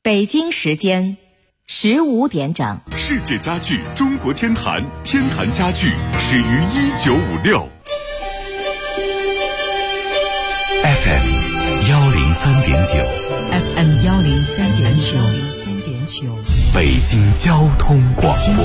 北京时间15点整。 世界家具中国天坛，天坛家具始于1956。FM 103.9，FM 103.9， 北京交通广播，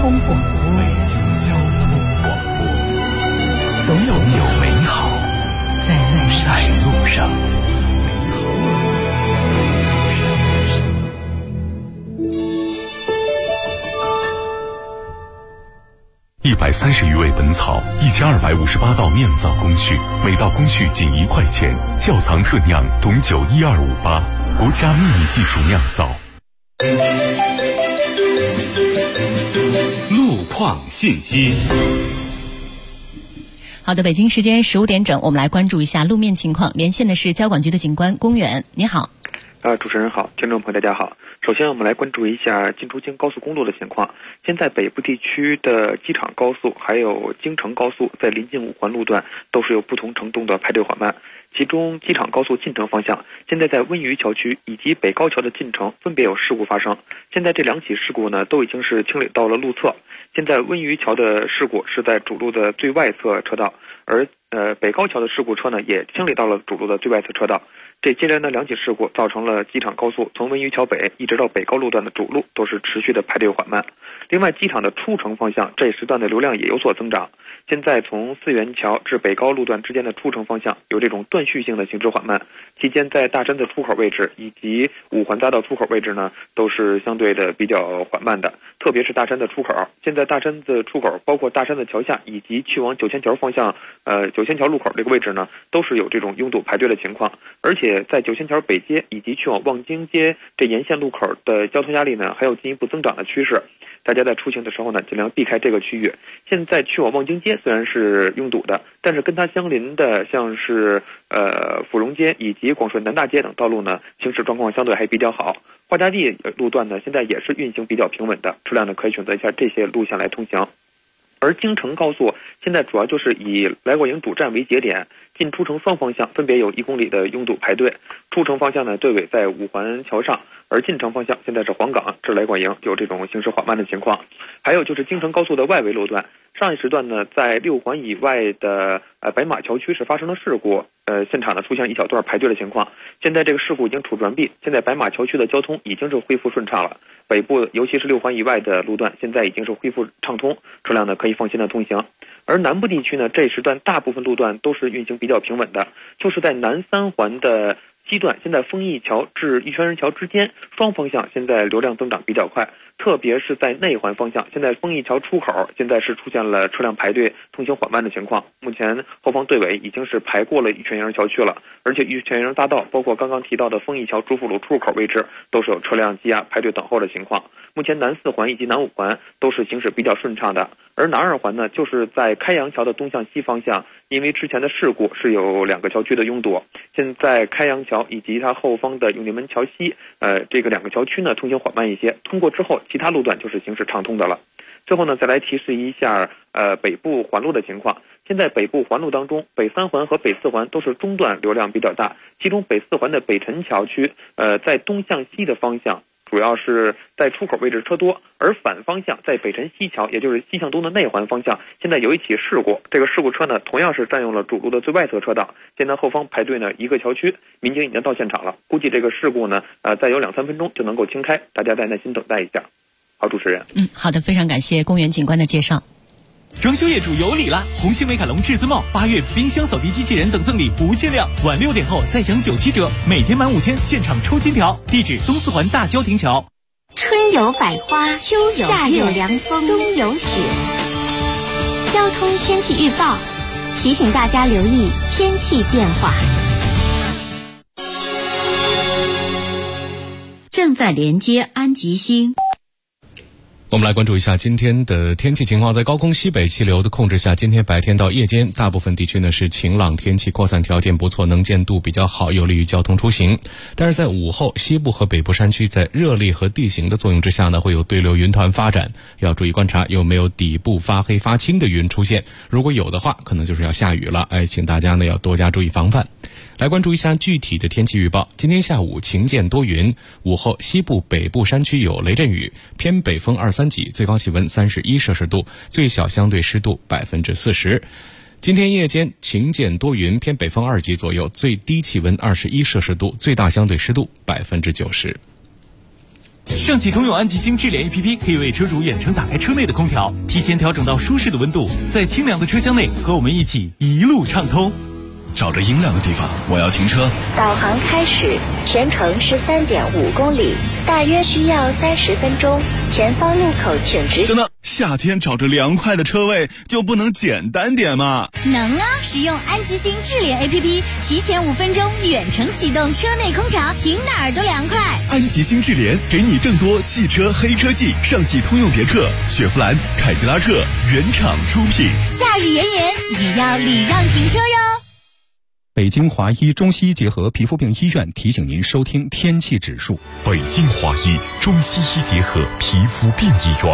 总有美好在路上。130余味本草，1258道酿造工序，每道工序仅1块钱。窖藏特酿董酒12588，国家秘密技术酿造。路况信息。 好的，北京时间15点整，我们来关注一下路面情况。连线的是交管局的警官龚远，你好。 主持人好，听众朋友大家好。首先我们来关注一下进出京高速公路的情况。现在北部地区的机场高速还有京承高速在临近5环路段都是有不同程度的排队缓慢。其中机场高速进城方向，现在在温榆桥区以及北高桥的进城分别有事故发生。现在这2起事故呢都已经是清理到了路侧。现在温榆桥的事故是在主路的最外侧车道，而北高桥的事故车呢也清理到了主路的最外侧车道。这接连的2起事故造成了机场高速从温榆桥北一直到北高路段的主路都是持续的排队缓慢。另外，机场的出城方向这时段的流量也有所增长。现在从四元桥至北高路段之间的出城方向有这种断续性的行驶缓慢，期间在大山的出口位置以及5环匝道出口位置呢都是相对的比较缓慢的，特别是大山的出口。现在大山的出口包括大山的桥下以及去往九仙桥方向九仙桥路口这个位置呢都是有这种拥堵排队的情况。而且在九仙桥北街以及去往望京街这沿线路口的交通压力呢还有进一步增长的趋势，大家在出行的时候呢尽量避开这个区域。现在去往望京街虽然是拥堵的，但是跟它相邻的像是阜荣街以及广顺南大街等道路呢行驶状况相对还比较好。花家地路段呢现在也是运行比较平稳的，车辆呢可以选择一下这些路线来通行。而京承高速现在主要就是以来广营主站为节点，进出城双方向分别有1公里的拥堵排队。出城方向呢队尾在5环桥上，而进城方向现在是黄岗至来广营有这种行驶缓慢的情况。还有就是京承高速的外围路段，上一时段呢在6环以外的白马桥区是发生了事故，现场呢出现一小段排队的情况。现在这个事故已经处置完毕，现在白马桥区的交通已经是恢复顺畅了。北部尤其是6环以外的路段现在已经是恢复畅通，车辆呢可以放心的通行。而南部地区呢这时段大部分路段都是运行比较平稳的，就是在南3环的西段，现在丰益桥至玉泉人桥之间双方向现在流量增长比较快，特别是在内环方向，现在丰益桥出口现在是出现了车辆排队通行缓慢的情况。目前后方队尾已经是排过了玉泉营桥区了，而且玉泉营大道包括刚刚提到的丰益桥主辅路出口位置都是有车辆积压排队等候的情况。目前南4环以及南5环都是行驶比较顺畅的，而南2环呢就是在开阳桥的东向西方向，因为之前的事故是有2个桥区的拥堵。现在开阳桥以及它后方的永定门桥西这个2个桥区呢通行缓慢一些，通过之后其他路段就是行驶畅通的了。最后呢再来提示一下北部环路的情况。现在北部环路当中，北3环和北4环都是中段流量比较大，其中北4环的北辰桥区在东向西的方向主要是在出口位置车多，而反方向在北辰西桥也就是西向东的内环方向现在有一起事故，这个事故车呢同样是占用了主路的最外侧车道，现在后方排队呢1个桥区，民警已经到现场了，估计这个事故呢再有2-3分钟就能够清开，大家再耐心等待一下。好，主持人。 好的，非常感谢公园警官的介绍。 装修业主有礼啦！红星美凯龙至尊帽8月冰箱扫地机器人等赠礼不限量，晚6点后再享97折，每天满5000现场抽金条。地址东4环大郊亭桥。 春有百花，秋有夏有凉风，冬有雪。交通天气预报提醒大家留意天气变化。 正在连接安吉星。 我们来关注一下今天的天气情况。在高空西北气流的控制下，今天白天到夜间大部分地区呢是晴朗天气，扩散条件不错，能见度比较好，有利于交通出行。但是在午后，西部和北部山区在热力和地形的作用之下呢，会有对流云团发展，要注意观察有没有底部发黑发青的云出现。如果有的话，可能就是要下雨了，请大家呢要多加注意防范。 来关注一下具体的天气预报。今天下午晴间多云，午后西部北部山区有雷阵雨，偏北风2-3级，最高气温31摄氏度，最小相对湿度40%。今天夜间晴间多云，偏北风2级左右，最低气温21摄氏度，最大相对湿度90%。 上汽通用安吉星智联 APP 可以为车主远程打开车内的空调，提前调整到舒适的温度，在清凉的车厢内和我们一起一路畅通。 找着阴凉的地方，我要停车。 导航开始，全程13.5公里，大约需要30分钟。前方路口请直行。 等等，夏天找着凉快的车位就不能简单点吗？ 能啊！使用安吉星智联 APP， 提前5分钟远程启动车内空调，停哪儿都凉快。 安吉星智联给你更多汽车黑科技，上汽通用别克、雪佛兰、凯迪拉克原厂出品。 夏日炎炎，也要礼让停车哟。 北京华医中西医结合皮肤病医院提醒您收听天气指数。 北京华医中西医结合皮肤病医院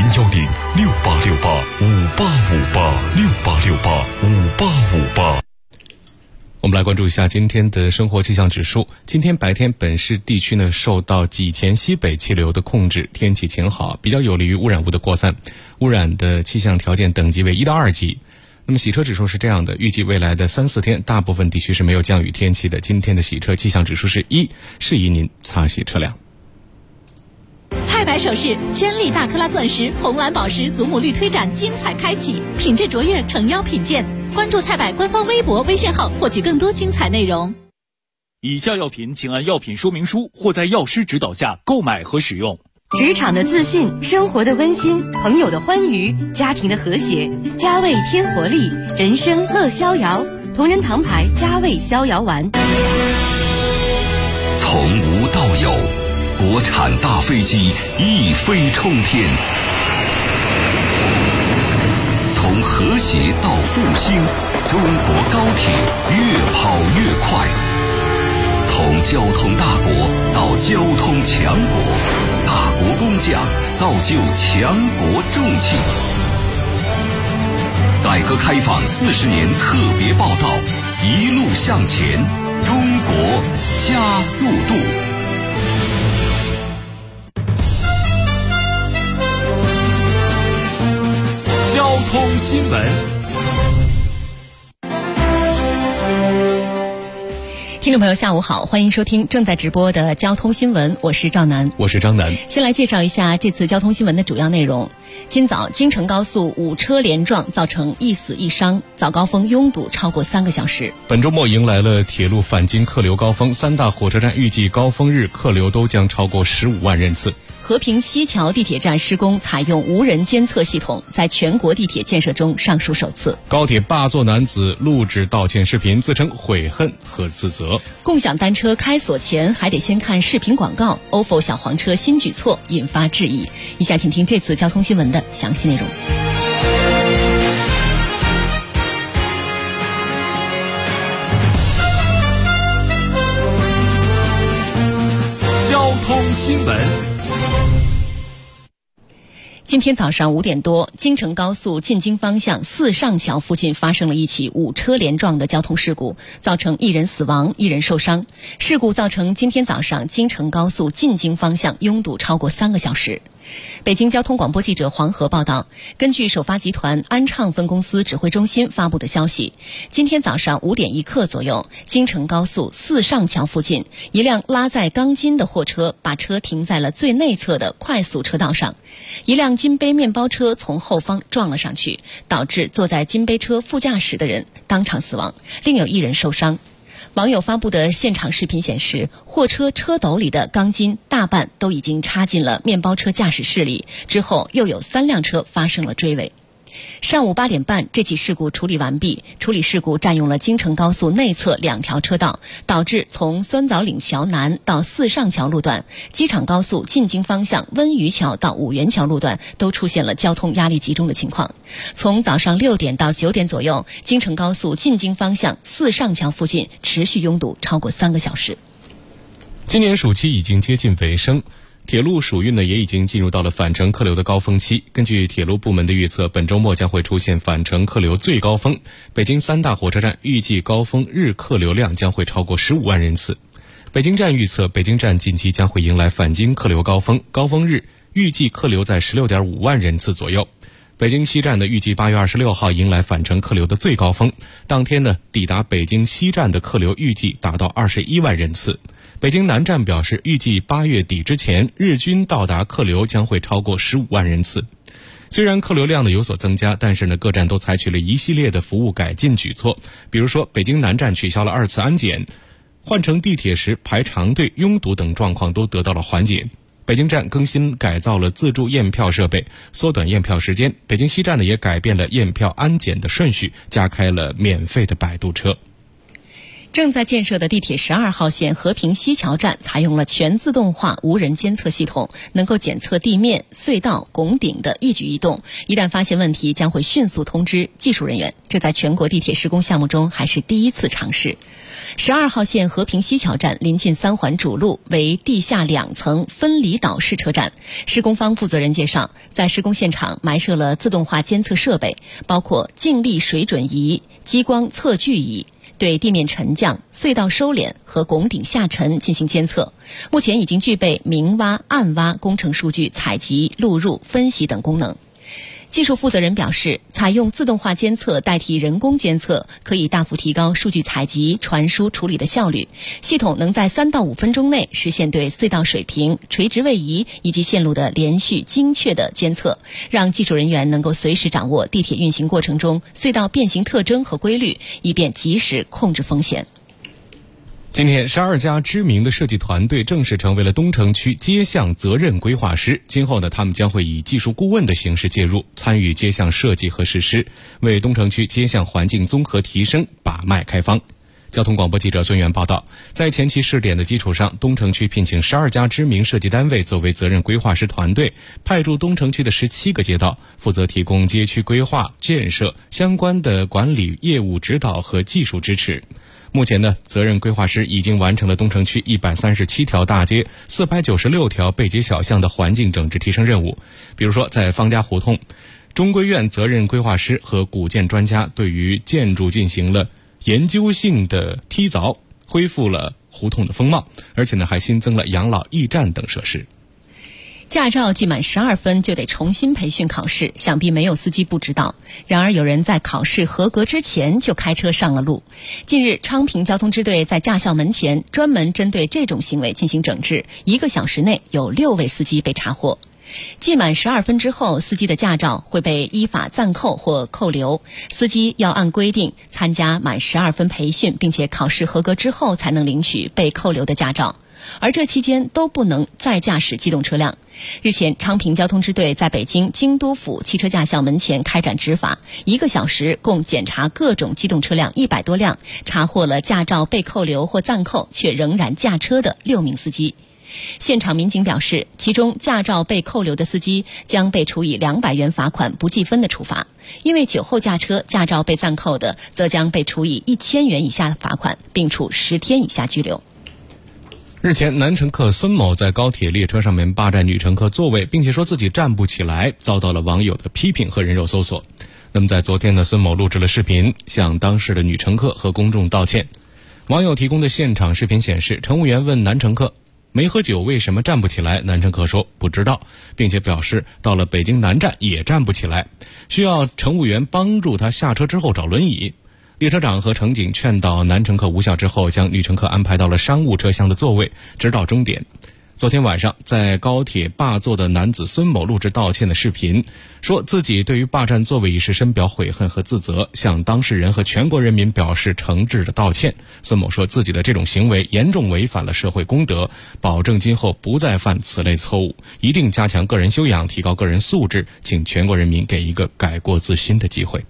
，010-6868-5858，6858-5858。 我们来关注一下今天的生活气象指数。今天白天本市地区呢受到几前西北气流的控制，天气晴好，比较有利于污染物的扩散，污染的气象条件等级为1到2级。那么洗车指数是这样的，预计未来的3-4天大部分地区是没有降雨天气的。今天的洗车气象指数是1，适宜您擦洗车辆。 菜百首饰千粒大克拉钻石、红蓝宝石祖母绿推展精彩开启，品质卓越，诚邀品鉴。关注菜百官方微博、微信号，获取更多精彩内容。 以下药品请按药品说明书或在药师指导下购买和使用。 职场的自信，生活的温馨，朋友的欢愉，家庭的和谐，佳味添活力，人生乐逍遥。同仁堂牌佳味逍遥丸。 从无到有，国产大飞机一飞冲天。从和谐到复兴，中国高铁越跑越快。从交通大国到交通强国。大国工匠造就强国重器。改革开放40年特别报道，一路向前，中国加速度。 交通新闻。 听众朋友下午好，欢迎收听正在直播的交通新闻，我是赵楠， 我是张楠。 先来介绍一下这次交通新闻的主要内容。今早京承高速5车连撞，造成1死1伤，早高峰拥堵超过3个小时。 本周末迎来了铁路返京客流高峰，3大火车站预计高峰日客流都将超过15万人次。 和平西桥地铁站施工采用无人监测系统，在全国地铁建设中尚属首次。 高铁霸座男子录制道歉视频，自称悔恨和自责。 共享单车开锁前还得先看视频广告，ofo 小黄车新举措引发质疑。以下请听这次交通新闻的详细内容。 交通新闻。 今天早上5点多，京承高速进京方向4上桥附近发生了一起5车连撞的交通事故，造成1人死亡，1人受伤。事故造成今天早上京承高速进京方向拥堵超过3个小时。北京交通广播记者黄河报道，根据首发集团安畅分公司指挥中心发布的消息，今天早上5点1刻左右，京承高速4上桥附近，一辆拉载钢筋的货车把车停在了最内侧的快速车道上，一辆金杯面包车从后方撞了上去，导致坐在金杯车副驾驶的人当场死亡，另有1人受伤。网友发布的现场视频显示，货车车斗里的钢筋大半都已经插进了面包车驾驶室里，之后又有3辆车发生了追尾。上午8点半，这起事故处理完毕。处理事故占用了京承高速内侧2条车道，导致从酸枣岭桥南到4上桥路段、机场高速进京方向温榆桥到五元桥路段都出现了交通压力集中的情况。从早上6点到9点左右，京承高速进京方向4上桥附近持续拥堵超过3个小时。 今年暑期已经接近尾声， 铁路暑运呢也已经进入到了返程客流的高峰期。根据铁路部门的预测，本周末将会出现返程客流最高峰，北京3大火车站预计高峰日客流量将会超过15万人次。北京站预测，北京站近期将会迎来返京客流高峰，高峰日预计客流在 16.5 万人次左右。北京西站呢预计8月26号迎来返程客流的最高峰，当天呢抵达北京西站的客流预计达到21万人次。北京南站表示，预计8月底之前日均到达客流将会超过15万人次。虽然客流量呢有所增加，但是呢各站都采取了一系列的服务改进举措，比如说北京南站取消了2次安检，换乘地铁时排长队拥堵等状况都得到了缓解。北京站更新改造了自助验票设备，缩短验票时间。北京西站呢也改变了验票安检的顺序，加开了免费的摆渡车。 正在建设的地铁12号线和平西桥站采用了全自动化无人监测系统，能够检测地面、隧道、拱顶的一举一动，一旦发现问题将会迅速通知技术人员。这在全国地铁施工项目中还是第一次尝试。12号线和平西桥站临近3环主路，为地下2层分离岛式车站。施工方负责人介绍，在施工现场埋设了自动化监测设备，包括静力水准仪、激光测距仪，对地面沉降、隧道收敛和拱顶下沉进行监测。目前已经具备明挖、暗挖工程数据采集、录入、分析等功能。技术负责人表示，采用自动化监测代替人工监测，可以大幅提高数据采集、传输、处理的效率。系统能在3到5分钟内实现对隧道水平、垂直位移以及线路的连续精确的监测，让技术人员能够随时掌握地铁运行过程中隧道变形特征和规律，以便及时控制风险。 今天12家知名的设计团队正式成为了东城区街巷责任规划师，今后呢他们将会以技术顾问的形式介入，参与街巷设计和实施，为东城区街巷环境综合提升把脉开方。交通广播记者孙源报道，在前期试点的基础上，东城区聘请12家知名设计单位作为责任规划师团队，派驻东城区的17个街道，负责提供街区规划、建设相关的管理业务指导和技术支持。目前呢，责任规划师已经完成了东城区137条大街、496条背街小巷的环境整治提升任务。比如说，在方家胡同，中规院责任规划师和古建专家对于建筑进行了研究性的踢凿，恢复了胡同的风貌，而且呢还新增了养老驿站等设施。 驾照记满12分就得重新培训考试，想必没有司机不知道。然而有人在考试合格之前就开车上了路。近日，昌平交通支队在驾校门前专门针对这种行为进行整治，1个小时内有6位司机被查获。记满12分之后，司机的驾照会被依法暂扣或扣留。司机要按规定参加满12分培训，并且考试合格之后才能领取被扣留的驾照。而这期间都不能再驾驶机动车辆。日前，昌平交通支队在北京京都府汽车驾校门前开展执法，1个小时共检查各种机动车辆100多辆，查获了驾照被扣留或暂扣却仍然驾车的6名司机。现场民警表示，其中驾照被扣留的司机将被处以200元罚款不记分的处罚，因为酒后驾车驾照被暂扣的，则将被处以1000元以下的罚款，并处10天以下拘留。 日前，男乘客孙某在高铁列车上面霸占女乘客座位，并且说自己站不起来，遭到了网友的批评和人肉搜索。那么在昨天呢，孙某录制了视频，向当时的女乘客和公众道歉。网友提供的现场视频显示，乘务员问男乘客没喝酒为什么站不起来，男乘客说不知道，并且表示到了北京南站也站不起来，需要乘务员帮助他下车之后找轮椅。列车长和乘警劝导男乘客无效之后，将女乘客安排到了商务车厢的座位，直到终点。昨天晚上，在高铁霸座的男子孙某录制道歉的视频，说自己对于霸占座位一事深表悔恨和自责，向当事人和全国人民表示诚挚的道歉。孙某说自己的这种行为严重违反了社会公德，保证今后不再犯此类错误，一定加强个人修养，提高个人素质，请全国人民给一个改过自新的机会。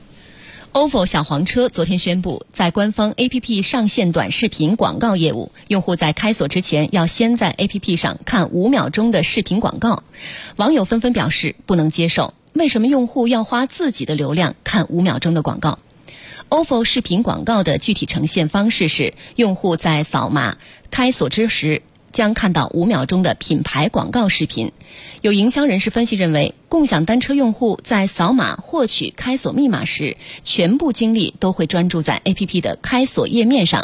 OFO 小黄车昨天宣布，在官方 APP 上线短视频广告业务，用户在开锁之前要先在 APP 上看5秒钟的视频广告。网友纷纷表示不能接受，为什么用户要花自己的流量看5秒钟的广告？OFO 视频广告的具体呈现方式是，用户在扫码开锁之时， 将看到5秒钟的品牌广告视频。有营销人士分析认为，共享单车用户在扫码获取开锁密码时，全部精力都会专注在 APP 的开锁页面上，